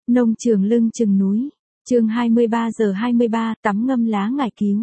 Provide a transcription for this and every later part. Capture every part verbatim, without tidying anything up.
Nông trường lưng chừng núi. Chương hai mươi ba giờ hai mươi ba, tắm ngâm lá ngải cứu.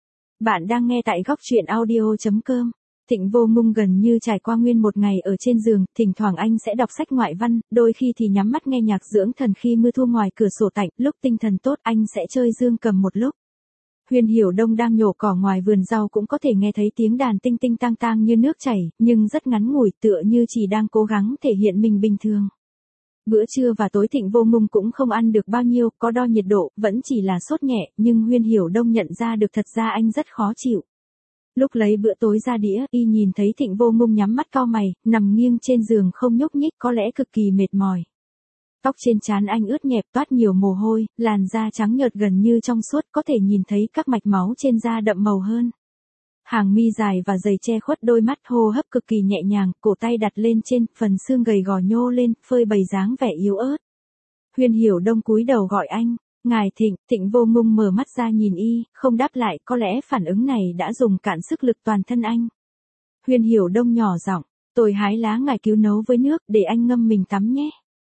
Bạn đang nghe tại góc truyện audio chấm com. Thịnh Vô Ngung gần như trải qua nguyên một ngày ở trên giường, thỉnh thoảng anh sẽ đọc sách ngoại văn, đôi khi thì nhắm mắt nghe nhạc dưỡng thần khi mưa thu ngoài cửa sổ tạnh, lúc tinh thần tốt anh sẽ chơi dương cầm một lúc. Huyền Hiểu Đông đang nhổ cỏ ngoài vườn rau cũng có thể nghe thấy tiếng đàn tinh tinh tang tang như nước chảy, nhưng rất ngắn ngủi, tựa như chỉ đang cố gắng thể hiện mình bình thường. Bữa trưa và tối Thịnh Vô Ngung cũng không ăn được bao nhiêu, có đo nhiệt độ, vẫn chỉ là sốt nhẹ, nhưng Huyền Hiểu Đông nhận ra được thật ra anh rất khó chịu. Lúc lấy bữa tối ra đĩa, y nhìn thấy Thịnh Vô Ngung nhắm mắt cau mày, nằm nghiêng trên giường không nhúc nhích, có lẽ cực kỳ mệt mỏi. Tóc trên trán anh ướt nhẹp toát nhiều mồ hôi, làn da trắng nhợt gần như trong suốt, có thể nhìn thấy các mạch máu trên da đậm màu hơn. Hàng mi dài và dày che khuất đôi mắt, hô hấp cực kỳ nhẹ nhàng, cổ tay đặt lên trên, phần xương gầy gò nhô lên, phơi bày dáng vẻ yếu ớt. Huyền Hiểu Đông cúi đầu gọi anh, ngài Thịnh. Thịnh Vô Ngung mở mắt ra nhìn y, không đáp lại, có lẽ phản ứng này đã dùng cạn sức lực toàn thân anh. Huyền Hiểu Đông nhỏ giọng, tôi hái lá ngải cứu nấu với nước, để anh ngâm mình tắm nhé.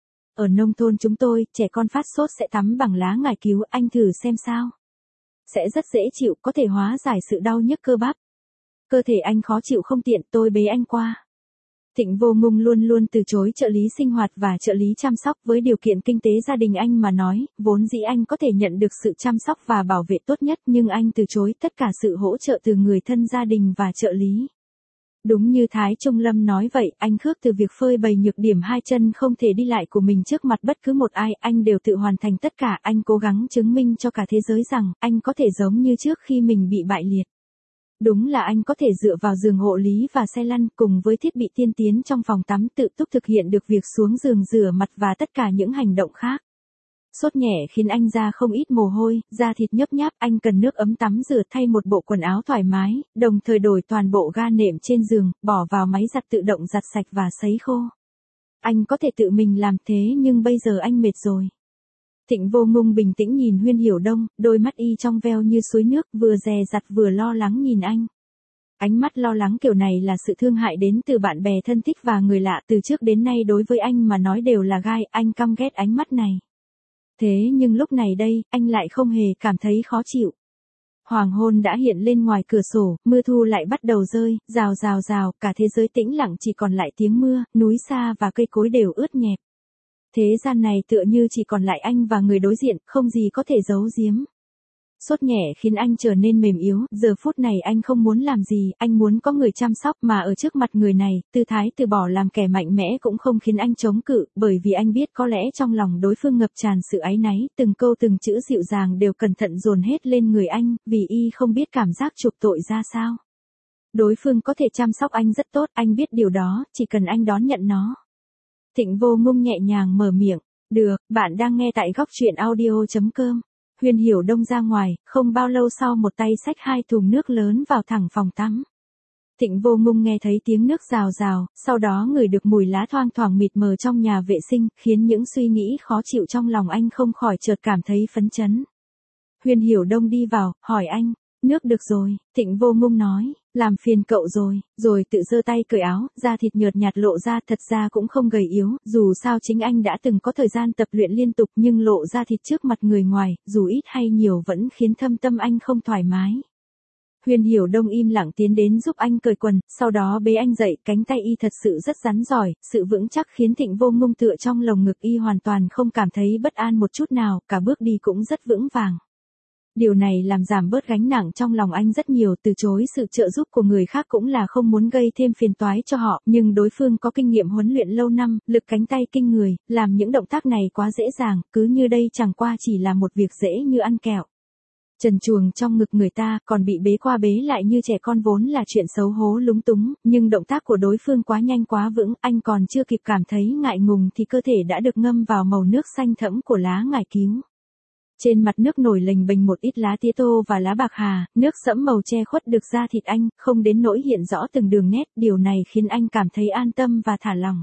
Ở nông thôn chúng tôi, trẻ con phát sốt sẽ tắm bằng lá ngải cứu, anh thử xem sao. Sẽ rất dễ chịu, có thể hóa giải sự đau nhức cơ bắp. Cơ thể anh khó chịu không tiện, tôi bế anh qua. Thịnh Vô Ngung luôn luôn từ chối trợ lý sinh hoạt và trợ lý chăm sóc, với điều kiện kinh tế gia đình anh mà nói, vốn dĩ anh có thể nhận được sự chăm sóc và bảo vệ tốt nhất, nhưng anh từ chối tất cả sự hỗ trợ từ người thân gia đình và trợ lý. Đúng như Thái Trung Lâm nói vậy, anh khước từ việc phơi bày nhược điểm hai chân không thể đi lại của mình trước mặt bất cứ một ai, anh đều tự hoàn thành tất cả, anh cố gắng chứng minh cho cả thế giới rằng, anh có thể giống như trước khi mình bị bại liệt. Đúng là anh có thể dựa vào giường hộ lý và xe lăn, cùng với thiết bị tiên tiến trong phòng tắm tự túc thực hiện được việc xuống giường rửa mặt và tất cả những hành động khác. Sốt nhẹ khiến anh ra không ít mồ hôi, da thịt nhấp nháp, anh cần nước ấm tắm rửa, thay một bộ quần áo thoải mái, đồng thời đổi toàn bộ ga nệm trên giường, bỏ vào máy giặt tự động giặt sạch và sấy khô. Anh có thể tự mình làm thế nhưng bây giờ anh mệt rồi. Thịnh Vô Ngung bình tĩnh nhìn Huyền Hiểu Đông, đôi mắt y trong veo như suối nước, vừa dè dặt vừa lo lắng nhìn anh. Ánh mắt lo lắng kiểu này là sự thương hại đến từ bạn bè thân thích và người lạ, từ trước đến nay đối với anh mà nói đều là gai, anh căm ghét ánh mắt này. Thế nhưng lúc này đây, anh lại không hề cảm thấy khó chịu. Hoàng hôn đã hiện lên ngoài cửa sổ, mưa thu lại bắt đầu rơi, rào rào rào, cả thế giới tĩnh lặng chỉ còn lại tiếng mưa, núi xa và cây cối đều ướt nhẹp. Thế gian này tựa như chỉ còn lại anh và người đối diện, không gì có thể giấu giếm. Sốt nhẹ khiến anh trở nên mềm yếu, giờ phút này anh không muốn làm gì, anh muốn có người chăm sóc, mà ở trước mặt người này, tư thái từ bỏ làm kẻ mạnh mẽ cũng không khiến anh chống cự, bởi vì anh biết có lẽ trong lòng đối phương ngập tràn sự áy náy, từng câu từng chữ dịu dàng đều cẩn thận dồn hết lên người anh, vì y không biết cảm giác chuộc tội ra sao. Đối phương có thể chăm sóc anh rất tốt, anh biết điều đó, chỉ cần anh đón nhận nó. Thịnh Vô Ngung nhẹ nhàng mở miệng, được, bạn đang nghe tại góc truyện audio chấm com. Huyền Hiểu Đông ra ngoài, không bao lâu sau một tay xách hai thùng nước lớn vào thẳng phòng tắm. Thịnh Vô Ngung nghe thấy tiếng nước rào rào, sau đó ngửi được mùi lá thoang thoảng mịt mờ trong nhà vệ sinh, khiến những suy nghĩ khó chịu trong lòng anh không khỏi chợt cảm thấy phấn chấn. Huyền Hiểu Đông đi vào, hỏi anh, nước được rồi. Thịnh Vô Ngung nói, làm phiền cậu rồi, rồi tự giơ tay cởi áo, da thịt nhợt nhạt lộ ra, thật ra cũng không gầy yếu, dù sao chính anh đã từng có thời gian tập luyện liên tục, nhưng lộ da thịt trước mặt người ngoài, dù ít hay nhiều vẫn khiến thâm tâm anh không thoải mái. Huyền Hiểu Đông im lặng tiến đến giúp anh cởi quần, sau đó bế anh dậy, cánh tay y thật sự rất rắn giỏi, sự vững chắc khiến Thịnh Vô Ngung tựa trong lồng ngực y hoàn toàn không cảm thấy bất an một chút nào, cả bước đi cũng rất vững vàng. Điều này làm giảm bớt gánh nặng trong lòng anh rất nhiều, từ chối sự trợ giúp của người khác cũng là không muốn gây thêm phiền toái cho họ, nhưng đối phương có kinh nghiệm huấn luyện lâu năm, lực cánh tay kinh người, làm những động tác này quá dễ dàng, cứ như đây chẳng qua chỉ là một việc dễ như ăn kẹo. Trần truồng trong ngực người ta, còn bị bế qua bế lại như trẻ con vốn là chuyện xấu hố lúng túng, nhưng động tác của đối phương quá nhanh quá vững, anh còn chưa kịp cảm thấy ngại ngùng thì cơ thể đã được ngâm vào màu nước xanh thẫm của lá ngải cứu. Trên mặt nước nổi lềnh bềnh một ít lá tía tô và lá bạc hà, nước sẫm màu che khuất được da thịt anh, không đến nỗi hiện rõ từng đường nét, điều này khiến anh cảm thấy an tâm và thả lỏng.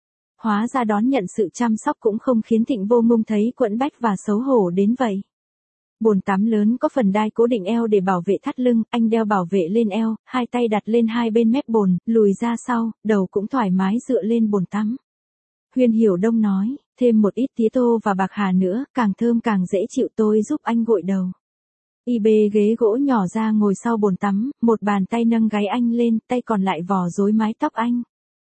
Hóa ra đón nhận sự chăm sóc cũng không khiến Thịnh Vô Ngung thấy quẫn bách và xấu hổ đến vậy. Bồn tắm lớn có phần đai cố định eo để bảo vệ thắt lưng, anh đeo bảo vệ lên eo, hai tay đặt lên hai bên mép bồn, lùi ra sau, đầu cũng thoải mái dựa lên bồn tắm. Huyền Hiểu Đông nói, thêm một ít tía tô và bạc hà nữa, càng thơm càng dễ chịu. Tôi giúp anh gội đầu. Y bê ghế gỗ nhỏ ra ngồi sau bồn tắm, một bàn tay nâng gáy anh lên, tay còn lại vò rối mái tóc anh.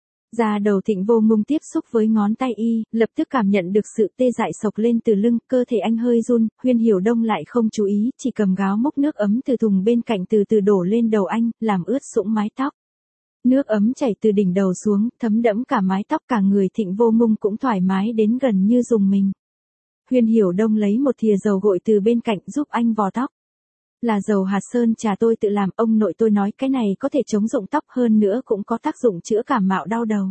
Da đầu Thịnh Vô Ngung tiếp xúc với ngón tay y, lập tức cảm nhận được sự tê dại sộc lên từ lưng, cơ thể anh hơi run. Huyên Hiểu Đông lại không chú ý, chỉ cầm gáo múc nước ấm từ thùng bên cạnh từ từ đổ lên đầu anh, làm ướt sũng mái tóc. Nước ấm chảy từ đỉnh đầu xuống, thấm đẫm cả mái tóc, cả người Thịnh Vô Ngung cũng thoải mái đến gần như dùng mình. Huyên Hiểu Đông lấy một thìa dầu gội từ bên cạnh giúp anh vò tóc. Là dầu hạt sơn trà tôi tự làm, ông nội tôi nói cái này có thể chống rụng tóc, hơn nữa cũng có tác dụng chữa cảm mạo đau đầu.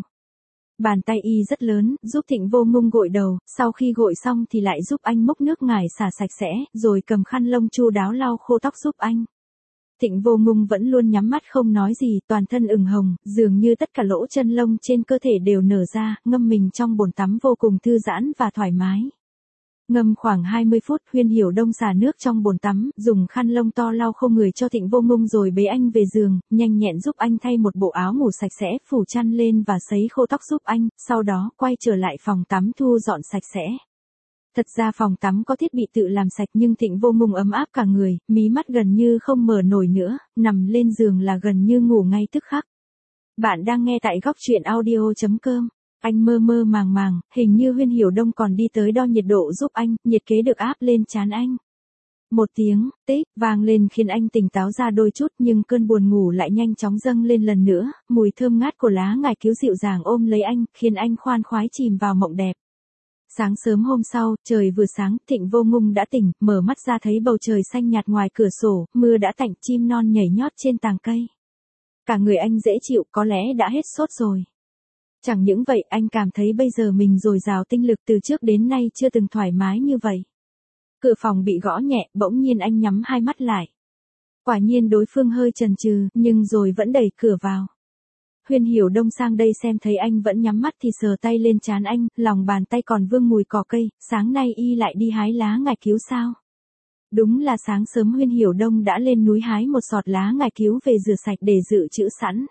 Bàn tay y rất lớn, giúp Thịnh Vô Ngung gội đầu, sau khi gội xong thì lại giúp anh múc nước ngải xả sạch sẽ, rồi cầm khăn lông chu đáo lau khô tóc giúp anh. Thịnh Vô Ngung vẫn luôn nhắm mắt không nói gì, toàn thân ửng hồng, dường như tất cả lỗ chân lông trên cơ thể đều nở ra, ngâm mình trong bồn tắm vô cùng thư giãn và thoải mái. Ngâm khoảng hai mươi phút, Huyên Hiểu Đông xả nước trong bồn tắm, dùng khăn lông to lau khô người cho Thịnh Vô Ngung rồi bế anh về giường, nhanh nhẹn giúp anh thay một bộ áo ngủ sạch sẽ, phủ chăn lên và sấy khô tóc giúp anh, sau đó quay trở lại phòng tắm thu dọn sạch sẽ. Thật ra phòng tắm có thiết bị tự làm sạch nhưng Thịnh Vô Ngung ấm áp cả người, mí mắt gần như không mở nổi nữa, nằm lên giường là gần như ngủ ngay tức khắc. Bạn đang nghe tại góc truyện audio chấm com. Anh mơ mơ màng màng, hình như Huyên Hiểu Đông còn đi tới đo nhiệt độ giúp anh, nhiệt kế được áp lên trán anh. Một tiếng, tích, vang lên khiến anh tỉnh táo ra đôi chút, nhưng cơn buồn ngủ lại nhanh chóng dâng lên lần nữa, mùi thơm ngát của lá ngải cứu dịu dàng ôm lấy anh, khiến anh khoan khoái chìm vào mộng đẹp. Sáng sớm hôm sau, trời vừa sáng, Thịnh Vô Ngung đã tỉnh, mở mắt ra thấy bầu trời xanh nhạt ngoài cửa sổ, mưa đã tạnh, chim non nhảy nhót trên tàng cây. Cả người anh dễ chịu, có lẽ đã hết sốt rồi. Chẳng những vậy, anh cảm thấy bây giờ mình dồi dào tinh lực, từ trước đến nay chưa từng thoải mái như vậy. Cửa phòng bị gõ nhẹ, bỗng nhiên anh nhắm hai mắt lại. Quả nhiên đối phương hơi chần chừ, nhưng rồi vẫn đẩy cửa vào. Huyên Hiểu Đông sang đây xem thấy anh vẫn nhắm mắt thì sờ tay lên trán anh, lòng bàn tay còn vương mùi cỏ cây. Sáng nay y lại đi hái lá ngải cứu sao? Đúng là sáng sớm Huyên Hiểu Đông đã lên núi hái một sọt lá ngải cứu về rửa sạch để dự trữ sẵn.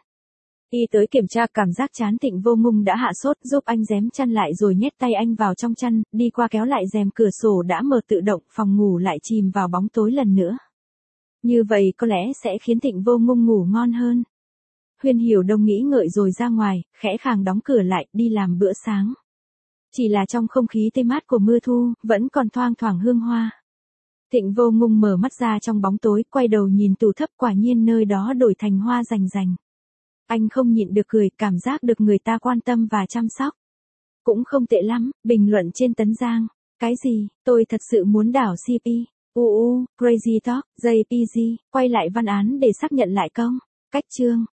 Y tới kiểm tra, cảm giác chán Thịnh Vô Ngung đã hạ sốt, giúp anh rém chăn lại rồi nhét tay anh vào trong chăn, đi qua kéo lại rèm cửa sổ đã mở tự động, phòng ngủ lại chìm vào bóng tối lần nữa. Như vậy có lẽ sẽ khiến Thịnh Vô Ngung ngủ ngon hơn. Huyên Hiểu Đông nghĩ ngợi rồi ra ngoài, khẽ khàng đóng cửa lại, đi làm bữa sáng. Chỉ là trong không khí tê mát của mưa thu, vẫn còn thoang thoảng hương hoa. Thịnh Vô Ngung mở mắt ra trong bóng tối, quay đầu nhìn tủ thấp, quả nhiên nơi đó đổi thành hoa rành rành. Anh không nhịn được cười, cảm giác được người ta quan tâm và chăm sóc. Cũng không tệ lắm, bình luận trên Tấn Giang. Cái gì, tôi thật sự muốn đảo xê pê. U u, Crazy Talk, jay pê giê, quay lại văn án để xác nhận lại công. Cách chương.